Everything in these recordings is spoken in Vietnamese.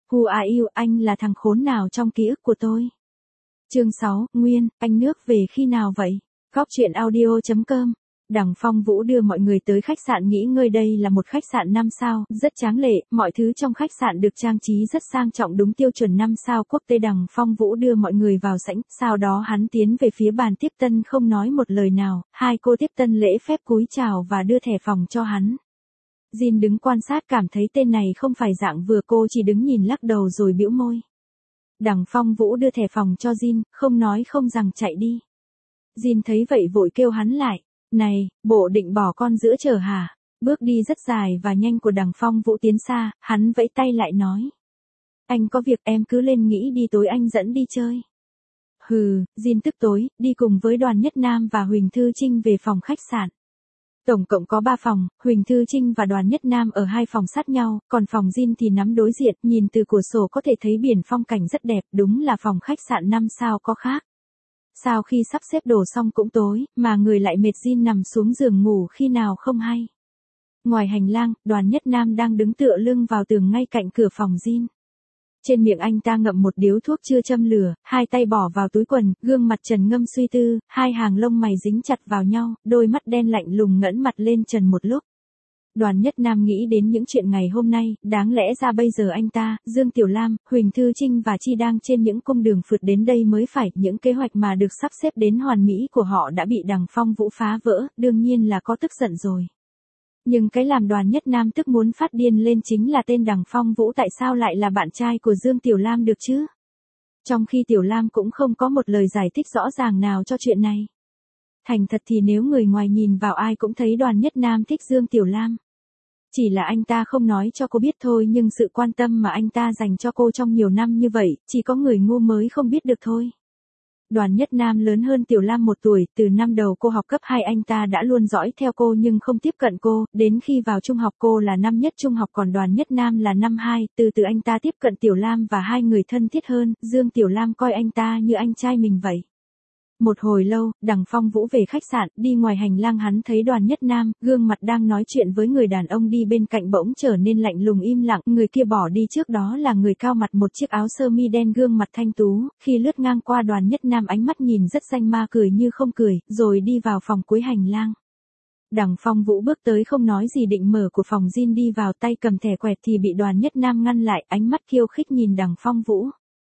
Who are you, anh là thằng khốn nào trong ký ức của tôi? Chương 6, Nguyên, anh nước về khi nào vậy? Góc truyện audio.com. Đằng Phong Vũ đưa mọi người tới khách sạn nghỉ ngơi, đây là một khách sạn 5 sao, rất tráng lệ, mọi thứ trong khách sạn được trang trí rất sang trọng đúng tiêu chuẩn 5 sao quốc tế. Đằng Phong Vũ đưa mọi người vào sảnh, sau đó hắn tiến về phía bàn tiếp tân không nói một lời nào, hai cô tiếp tân lễ phép cúi chào và đưa thẻ phòng cho hắn. Jin đứng quan sát cảm thấy tên này không phải dạng vừa, cô chỉ đứng nhìn lắc đầu rồi bĩu môi. Đằng Phong Vũ đưa thẻ phòng cho Jin, không nói không rằng chạy đi. Jin thấy vậy vội kêu hắn lại. Này, bộ định bỏ con giữa chở hả? Bước đi rất dài và nhanh của đằng Phong Vũ tiến xa, hắn vẫy tay lại nói. Anh có việc, em cứ lên nghĩ đi, tối anh dẫn đi chơi. Hừ, Jin tức tối, đi cùng với Đoàn Nhất Nam và Huỳnh Thư Trinh về phòng khách sạn. Tổng cộng có 3 phòng, Huỳnh Thư Trinh và Đoàn Nhất Nam ở 2 phòng sát nhau, còn phòng Jin thì nằm đối diện, nhìn từ cửa sổ có thể thấy biển phong cảnh rất đẹp, đúng là phòng khách sạn 5 sao có khác. Sau khi sắp xếp đồ xong cũng tối, mà người lại mệt, Jin nằm xuống giường ngủ khi nào không hay. Ngoài hành lang, Đoàn Nhất Nam đang đứng tựa lưng vào tường ngay cạnh cửa phòng Jin. Trên miệng anh ta ngậm một điếu thuốc chưa châm lửa, hai tay bỏ vào túi quần, gương mặt trầm ngâm suy tư, hai hàng lông mày dính chặt vào nhau, đôi mắt đen lạnh lùng ngẩng mặt lên trần một lúc. Đoàn Nhất Nam nghĩ đến những chuyện ngày hôm nay, đáng lẽ ra bây giờ anh ta, Dương Tiểu Lam, Huỳnh Thư Trinh và Chi đang trên những cung đường phượt đến đây mới phải, những kế hoạch mà được sắp xếp đến hoàn mỹ của họ đã bị đằng Phong Vũ phá vỡ, đương nhiên là có tức giận rồi. Nhưng cái làm Đoàn Nhất Nam tức muốn phát điên lên chính là tên đằng Phong Vũ tại sao lại là bạn trai của Dương Tiểu Lam được chứ? Trong khi Tiểu Lam cũng không có một lời giải thích rõ ràng nào cho chuyện này. Thành thật thì nếu người ngoài nhìn vào ai cũng thấy Đoàn Nhất Nam thích Dương Tiểu Lam. Chỉ là anh ta không nói cho cô biết thôi, nhưng sự quan tâm mà anh ta dành cho cô trong nhiều năm như vậy, chỉ có người ngu mới không biết được thôi. Đoàn Nhất Nam lớn hơn Tiểu Lam 1 tuổi, từ năm đầu cô học cấp 2 anh ta đã luôn dõi theo cô nhưng không tiếp cận cô, đến khi vào trung học cô là năm nhất trung học còn Đoàn Nhất Nam là năm 2, từ từ anh ta tiếp cận Tiểu Lam và hai người thân thiết hơn, Dương Tiểu Lam coi anh ta như anh trai mình vậy. Một hồi lâu, đằng Phong Vũ về khách sạn, đi ngoài hành lang hắn thấy Đoàn Nhất Nam, gương mặt đang nói chuyện với người đàn ông đi bên cạnh bỗng trở nên lạnh lùng im lặng, người kia bỏ đi trước đó là người cao mặt một chiếc áo sơ mi đen, gương mặt thanh tú, khi lướt ngang qua Đoàn Nhất Nam ánh mắt nhìn rất danh ma, cười như không cười, rồi đi vào phòng cuối hành lang. Đằng Phong Vũ bước tới không nói gì định mở của phòng Jin đi vào, tay cầm thẻ quẹt thì bị Đoàn Nhất Nam ngăn lại, ánh mắt khiêu khích nhìn đằng Phong Vũ.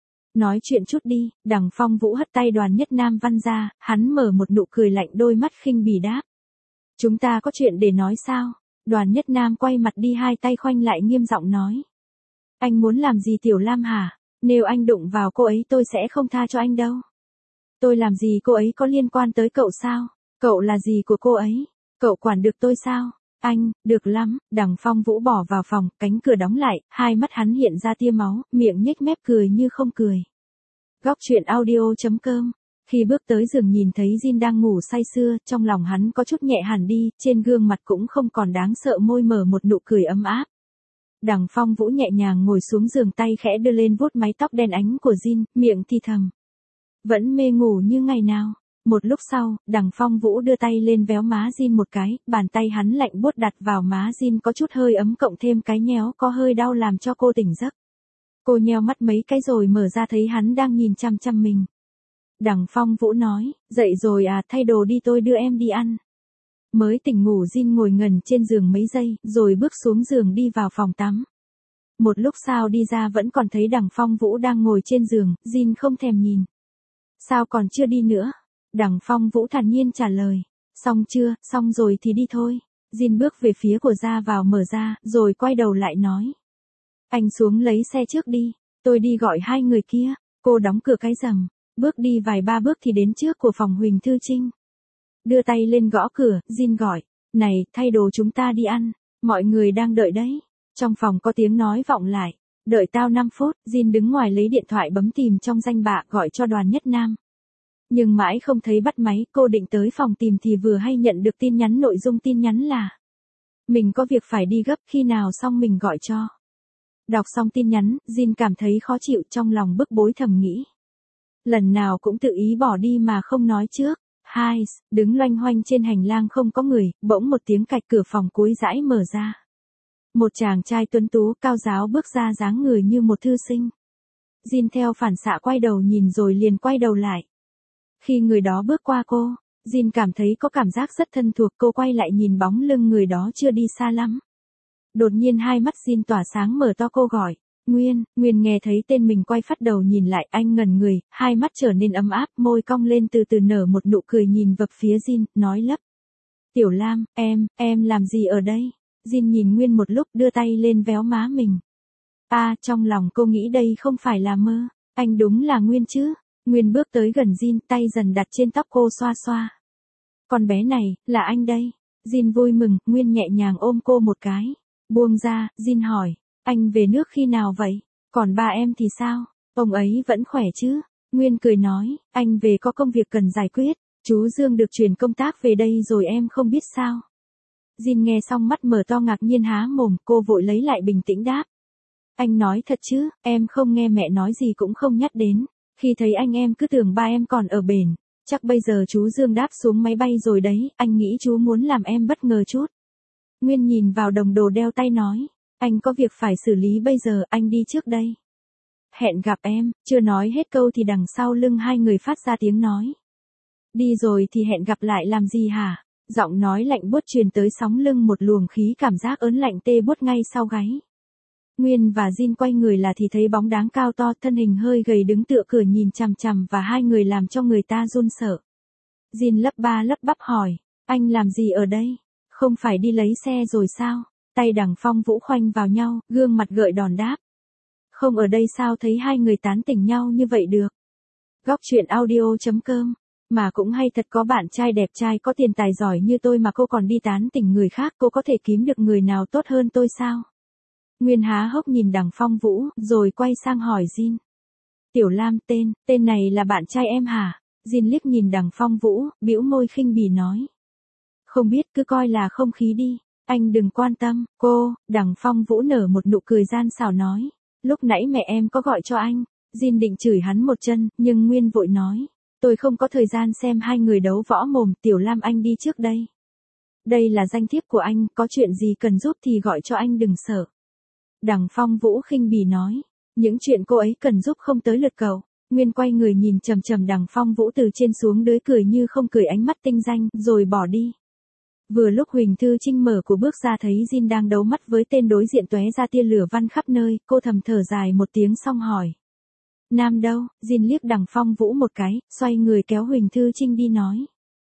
Nói chuyện chút đi, đằng Phong Vũ hất tay Đoàn Nhất Nam văng ra, hắn mở một nụ cười lạnh, đôi mắt khinh bỉ đáp. Chúng ta có chuyện để nói sao? Đoàn Nhất Nam quay mặt đi, hai tay khoanh lại nghiêm giọng nói. Anh muốn làm gì Tiểu Lam hả? Nếu anh đụng vào cô ấy tôi sẽ không tha cho anh đâu. Tôi làm gì cô ấy có liên quan tới cậu sao? Cậu là gì của cô ấy? Cậu quản được tôi sao? Anh, được lắm, đằng Phong Vũ bỏ vào phòng, cánh cửa đóng lại, hai mắt hắn hiện ra tia máu, miệng nhếch mép cười như không cười. Góc truyện audio.com. Khi bước tới giường nhìn thấy Jin đang ngủ say sưa, trong lòng hắn có chút nhẹ hẳn đi, trên gương mặt cũng không còn đáng sợ, môi mở một nụ cười ấm áp. Đằng Phong Vũ nhẹ nhàng ngồi xuống giường, tay khẽ đưa lên vuốt mái tóc đen ánh của Jin, miệng thì thầm. Vẫn mê ngủ như ngày nào. Một lúc sau, đằng Phong Vũ đưa tay lên véo má Jin một cái, bàn tay hắn lạnh buốt đặt vào má Jin có chút hơi ấm cộng thêm cái nhéo có hơi đau làm cho cô tỉnh giấc. Cô nheo mắt mấy cái rồi mở ra thấy hắn đang nhìn chăm chăm mình. Đằng Phong Vũ nói, dậy rồi à, thay đồ đi tôi đưa em đi ăn. Mới tỉnh ngủ Jin ngồi ngần trên giường mấy giây, rồi bước xuống giường đi vào phòng tắm. Một lúc sau đi ra vẫn còn thấy đằng Phong Vũ đang ngồi trên giường, Jin không thèm nhìn. Sao còn chưa đi nữa? Đằng Phong Vũ thản nhiên trả lời. Xong chưa, xong rồi thì đi thôi. Jin bước về phía của ra vào mở ra, rồi quay đầu lại nói. Anh xuống lấy xe trước đi, tôi đi gọi hai người kia. Cô đóng cửa cái rầm, bước đi vài ba bước thì đến trước của phòng Huỳnh Thư Trinh. Đưa tay lên gõ cửa, Jin gọi. Này, thay đồ chúng ta đi ăn, mọi người đang đợi đấy. Trong phòng có tiếng nói vọng lại. Đợi tao 5 phút, Jin đứng ngoài lấy điện thoại bấm tìm trong danh bạ gọi cho Đoàn Nhất Nam. Nhưng mãi không thấy bắt máy, cô định tới phòng tìm thì vừa hay nhận được tin nhắn, nội dung tin nhắn là mình có việc phải đi gấp, khi nào xong mình gọi cho. Đọc xong tin nhắn, Jin cảm thấy khó chịu, trong lòng bức bối thầm nghĩ. Lần nào cũng tự ý bỏ đi mà không nói trước. Hai, đứng loanh hoanh trên hành lang không có người, bỗng một tiếng cạch, cửa phòng cuối dãi mở ra. Một chàng trai tuấn tú cao ráo bước ra dáng người như một thư sinh. Jin theo phản xạ quay đầu nhìn rồi liền quay đầu lại. Khi người đó bước qua cô, Jin cảm thấy có cảm giác rất thân thuộc, cô quay lại nhìn bóng lưng người đó chưa đi xa lắm. Đột nhiên hai mắt Jin tỏa sáng mở to, cô gọi, Nguyên. Nguyên nghe thấy tên mình quay phát đầu nhìn lại, anh ngẩn người, hai mắt trở nên ấm áp, môi cong lên từ từ nở một nụ cười nhìn vập phía Jin, nói lấp. Tiểu Lam, em làm gì ở đây? Jin nhìn Nguyên một lúc đưa tay lên véo má mình. Trong lòng cô nghĩ đây không phải là mơ, anh đúng là Nguyên chứ. Nguyên bước tới gần Jin, tay dần đặt trên tóc cô xoa xoa. Con bé này, là anh đây. Jin vui mừng, Nguyên nhẹ nhàng ôm cô một cái. Buông ra, Jin hỏi, anh về nước khi nào vậy? Còn ba em thì sao? Ông ấy vẫn khỏe chứ? Nguyên cười nói, anh về có công việc cần giải quyết. Chú Dương được chuyển công tác về đây rồi em không biết sao? Jin nghe xong mắt mở to ngạc nhiên há mồm, cô vội lấy lại bình tĩnh đáp. Anh nói thật chứ, em không nghe mẹ nói gì cũng không nhắc đến. Khi thấy anh em cứ tưởng ba em còn ở bển. Chắc bây giờ chú Dương đáp xuống máy bay rồi đấy, anh nghĩ chú muốn làm em bất ngờ chút. Nguyên nhìn vào đồng đồ đeo tay nói, anh có việc phải xử lý bây giờ, anh đi trước đây. Hẹn gặp em, chưa nói hết câu thì đằng sau lưng hai người phát ra tiếng nói. Đi rồi thì hẹn gặp lại làm gì hả? Giọng nói lạnh buốt truyền tới sóng lưng, một luồng khí cảm giác ớn lạnh tê buốt ngay sau gáy. Nguyên và Jin quay người là thì thấy bóng dáng cao to, thân hình hơi gầy đứng tựa cửa nhìn chằm chằm và hai người làm cho người ta run sợ. Jin lắp ba lắp bắp hỏi, anh làm gì ở đây? Không phải đi lấy xe rồi sao? Tay Đằng Phong Vũ khoanh vào nhau, gương mặt gợi đòn đáp. Không ở đây sao thấy hai người tán tỉnh nhau như vậy được? Góc truyện audio.com. Mà cũng hay thật, có bạn trai đẹp trai có tiền tài giỏi như tôi mà cô còn đi tán tỉnh người khác, cô có thể kiếm được người nào tốt hơn tôi sao? Nguyên há hốc nhìn Đằng Phong Vũ, rồi quay sang hỏi Jin. Tiểu Lam, tên này là bạn trai em hả? Jin liếc nhìn Đằng Phong Vũ, bĩu môi khinh bỉ nói. Không biết, cứ coi là không khí đi, anh đừng quan tâm, cô. Đằng Phong Vũ nở một nụ cười gian xảo nói. Lúc nãy mẹ em có gọi cho anh. Jin định chửi hắn một chân, nhưng Nguyên vội nói. Tôi không có thời gian xem hai người đấu võ mồm, Tiểu Lam anh đi trước đây. Đây là danh thiếp của anh, có chuyện gì cần giúp thì gọi cho anh đừng sợ. Đằng Phong Vũ khinh bỉ nói, những chuyện cô ấy cần giúp không tới lượt cậu. Nguyên quay người nhìn chằm chằm Đằng Phong Vũ từ trên xuống dưới, cười như không cười, ánh mắt tinh danh, rồi bỏ đi. Vừa lúc Huỳnh Thư Trinh mở của bước ra thấy Jin đang đấu mắt với tên đối diện, tóe ra tia lửa văn khắp nơi, cô thầm thở dài một tiếng xong hỏi. Nam đâu? Jin liếc Đằng Phong Vũ một cái, xoay người kéo Huỳnh Thư Trinh đi nói.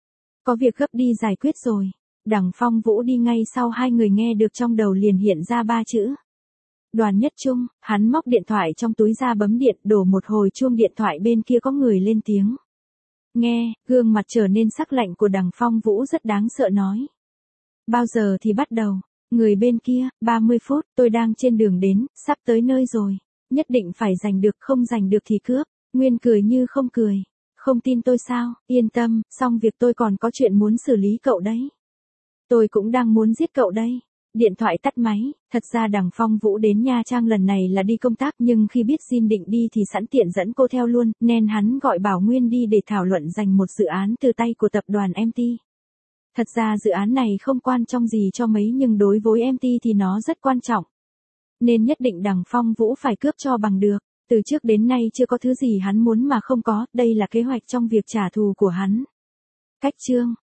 Có việc gấp đi giải quyết rồi. Đằng Phong Vũ đi ngay sau hai người, nghe được trong đầu liền hiện ra ba chữ. Đoàn Nhất Trung. Hắn móc điện thoại trong túi ra bấm điện, đổ một hồi chuông điện thoại bên kia có người lên tiếng. Nghe, gương mặt trở nên sắc lạnh của Đằng Phong Vũ rất đáng sợ nói. Bao giờ thì bắt đầu? Người bên kia, 30 phút, tôi đang trên đường đến, sắp tới nơi rồi. Nhất định phải giành được, không giành được thì cướp. Nguyên cười như không cười. Không tin tôi sao? Yên tâm, xong việc tôi còn có chuyện muốn xử lý cậu đấy. Tôi cũng đang muốn giết cậu đây. Điện thoại tắt máy. Thật ra Đằng Phong Vũ đến Nha Trang lần này là đi công tác, nhưng khi biết Jin định đi thì sẵn tiện dẫn cô theo luôn, nên hắn gọi bảo Nguyên đi để thảo luận giành một dự án từ tay của tập đoàn MT. Thật ra dự án này không quan trọng gì cho mấy, nhưng đối với MT thì nó rất quan trọng. Nên nhất định Đằng Phong Vũ phải cướp cho bằng được. Từ trước đến nay chưa có thứ gì hắn muốn mà không có, đây là kế hoạch trong việc trả thù của hắn. Cách chương